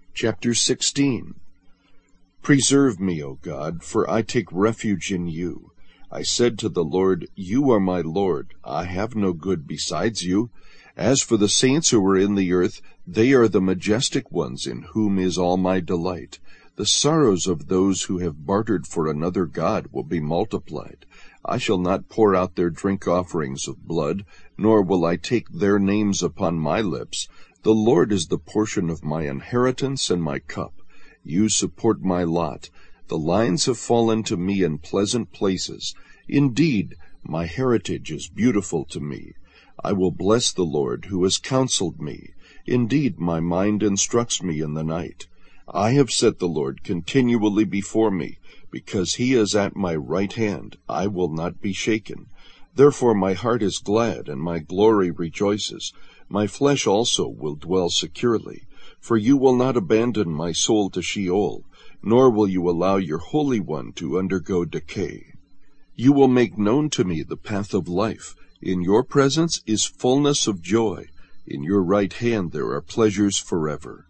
Chapter 16. Preserve me, O God, for I take refuge in you. I said to the Lord, You are my Lord, I have no good besides you. As for the saints who are in the earth, they are the majestic ones in whom is all my delight. The sorrows of those who have bartered for another god will be multiplied. I shall not pour out their drink offerings of blood, nor will I take their names upon my lips. The Lord is the portion of my inheritance and my cup. You support my lot. The lines have fallen to me in pleasant places. Indeed, my heritage is beautiful to me. I will bless the Lord who has counseled me. Indeed, my mind instructs me in the night. I have set the Lord continually before me. Because he is at my right hand, I will not be shaken. Therefore my heart is glad, and my glory rejoices. My flesh also will dwell securely. For you will not abandon my soul to Sheol, nor will you allow your Holy One to undergo decay. You will make known to me the path of life. In your presence is fullness of joy. In your right hand there are pleasures forever.